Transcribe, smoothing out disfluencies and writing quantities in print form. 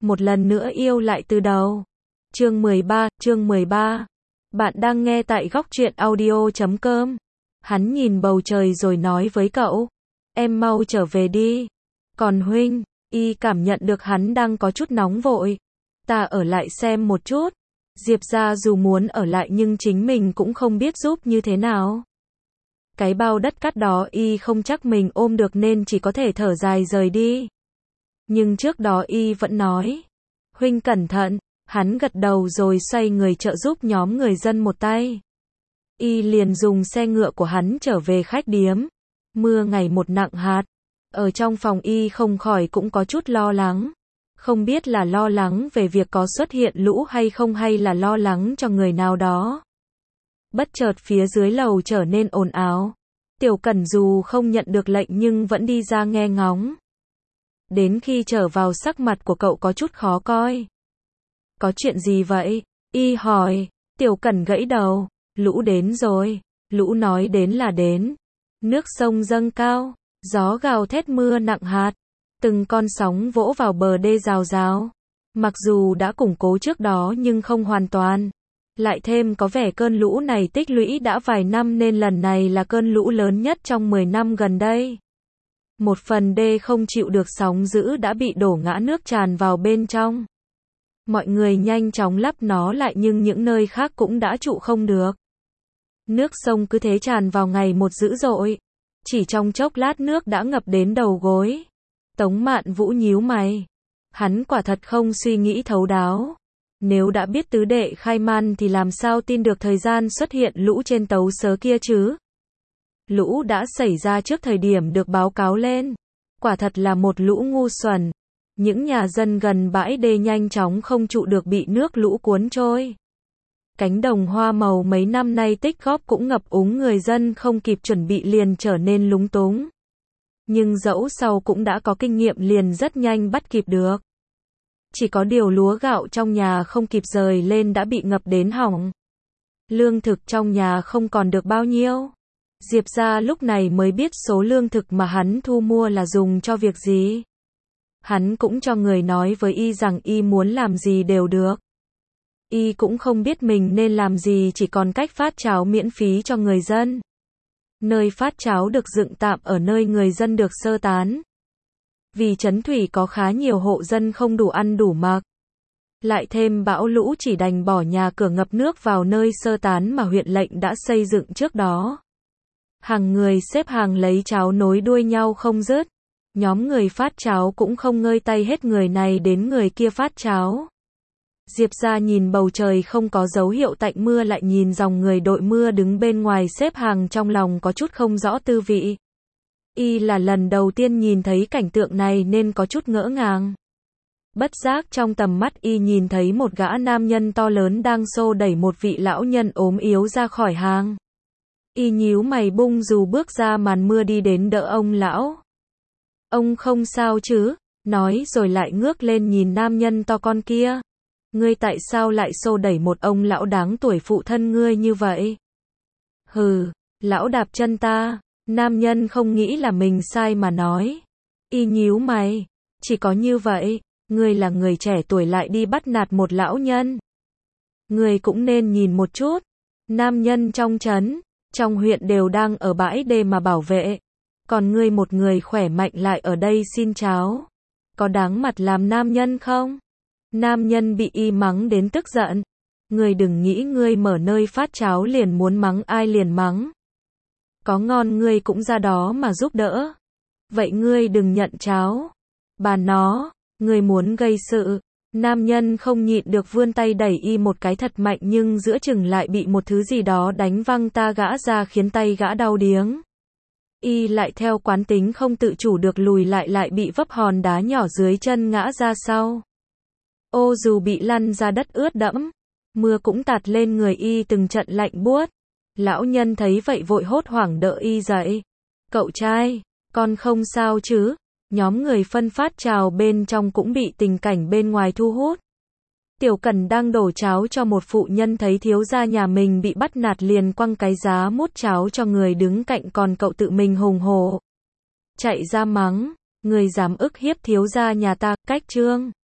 một lần nữa yêu lại từ đầu. Chương 13. Bạn đang nghe tại Góc Truyện Audio.com. Hắn nhìn bầu trời rồi nói với cậu, em mau trở về đi. Còn huynh, y cảm nhận được hắn đang có chút nóng vội. Ta ở lại xem một chút. Diệp ra dù muốn ở lại nhưng chính mình cũng không biết giúp như thế nào. Cái bao đất cát đó y không chắc mình ôm được nên chỉ có thể thở dài rời đi. Nhưng trước đó y vẫn nói, huynh cẩn thận. Hắn gật đầu rồi xoay người trợ giúp nhóm người dân một tay. Y liền dùng xe ngựa của hắn trở về khách điếm. Mưa ngày một nặng hạt. Ở trong phòng y không khỏi cũng có chút lo lắng. Không biết là lo lắng về việc có xuất hiện lũ hay không hay là lo lắng cho người nào đó. Bất chợt phía dưới lầu trở nên ồn ào. Tiểu Cẩn dù không nhận được lệnh nhưng vẫn đi ra nghe ngóng. Đến khi trở vào sắc mặt của cậu có chút khó coi. Có chuyện gì vậy? Y hỏi. Tiểu Cẩn gãy đầu. Lũ đến rồi. Lũ nói đến là đến. Nước sông dâng cao. Gió gào thét mưa nặng hạt. Từng con sóng vỗ vào bờ đê rào rào. Mặc dù đã củng cố trước đó nhưng không hoàn toàn. Lại thêm có vẻ cơn lũ này tích lũy đã vài năm nên lần này là cơn lũ lớn nhất trong 10 năm gần đây. Một phần đê không chịu được sóng dữ đã bị đổ ngã, nước tràn vào bên trong. Mọi người nhanh chóng lắp nó lại nhưng những nơi khác cũng đã trụ không được. Nước sông cứ thế tràn vào ngày một dữ dội. Chỉ trong chốc lát nước đã ngập đến đầu gối. Tống Mạn Vũ nhíu mày. Hắn quả thật không suy nghĩ thấu đáo. Nếu đã biết tứ đệ khai man thì làm sao tin được thời gian xuất hiện lũ trên tấu sớ kia chứ? Lũ đã xảy ra trước thời điểm được báo cáo lên. Quả thật là một lũ ngu xuẩn. Những nhà dân gần bãi đê nhanh chóng không trụ được bị nước lũ cuốn trôi. Cánh đồng hoa màu mấy năm nay tích góp cũng ngập úng, người dân không kịp chuẩn bị liền trở nên lúng túng. Nhưng dẫu sau cũng đã có kinh nghiệm liền rất nhanh bắt kịp được. Chỉ có điều lúa gạo trong nhà không kịp rời lên đã bị ngập đến hỏng. Lương thực trong nhà không còn được bao nhiêu. Diệp ra lúc này mới biết số lương thực mà hắn thu mua là dùng cho việc gì. Hắn cũng cho người nói với y rằng y muốn làm gì đều được. Y cũng không biết mình nên làm gì, chỉ còn cách phát cháo miễn phí cho người dân. Nơi phát cháo được dựng tạm ở nơi người dân được sơ tán. Vì trấn thủy có khá nhiều hộ dân không đủ ăn đủ mặc. Lại thêm bão lũ chỉ đành bỏ nhà cửa ngập nước vào nơi sơ tán mà huyện lệnh đã xây dựng trước đó. Hàng người xếp hàng lấy cháo nối đuôi nhau không dứt. Nhóm người phát cháo cũng không ngơi tay, hết người này đến người kia phát cháo. Diệp ra nhìn bầu trời không có dấu hiệu tạnh mưa, lại nhìn dòng người đội mưa đứng bên ngoài xếp hàng, trong lòng có chút không rõ tư vị. Y là lần đầu tiên nhìn thấy cảnh tượng này nên có chút ngỡ ngàng. Bất giác trong tầm mắt y nhìn thấy một gã nam nhân to lớn đang xô đẩy một vị lão nhân ốm yếu ra khỏi hàng. Y nhíu mày bung dù bước ra màn mưa đi đến đỡ ông lão. Ông không sao chứ? Nói rồi lại ngước lên nhìn nam nhân to con kia. Ngươi tại sao lại xô đẩy một ông lão đáng tuổi phụ thân ngươi như vậy? Hừ, lão đạp chân ta. Nam nhân không nghĩ là mình sai mà nói. Y nhíu mày. Chỉ có như vậy, ngươi là người trẻ tuổi lại đi bắt nạt một lão nhân. Ngươi cũng nên nhìn một chút. Nam nhân trong trấn, trong huyện đều đang ở bãi đê mà bảo vệ. Còn ngươi một người khỏe mạnh lại ở đây xin cháo. Có đáng mặt làm nam nhân không? Nam nhân bị y mắng đến tức giận. Ngươi đừng nghĩ ngươi mở nơi phát cháo liền muốn mắng ai liền mắng. Có ngon ngươi cũng ra đó mà giúp đỡ. Vậy ngươi đừng nhận cháo. Bà nó, ngươi muốn gây sự. Nam nhân không nhịn được vươn tay đẩy y một cái thật mạnh, nhưng giữa chừng lại bị một thứ gì đó đánh văng ta gã ra khiến tay gã đau điếng. Y lại theo quán tính không tự chủ được lùi lại bị vấp hòn đá nhỏ dưới chân ngã ra sau. Ô dù bị lăn ra đất ướt đẫm. Mưa cũng tạt lên người y từng trận lạnh buốt. Lão nhân thấy vậy vội hốt hoảng đỡ y dậy. Cậu trai, con không sao chứ? Nhóm người phân phát chào bên trong cũng bị tình cảnh bên ngoài thu hút. Tiểu Cẩn đang đổ cháo cho một phụ nhân thấy thiếu gia nhà mình bị bắt nạt liền quăng cái giá mút cháo cho người đứng cạnh, còn cậu tự mình hùng hổ chạy ra mắng, người dám ức hiếp thiếu gia nhà ta, cách trương.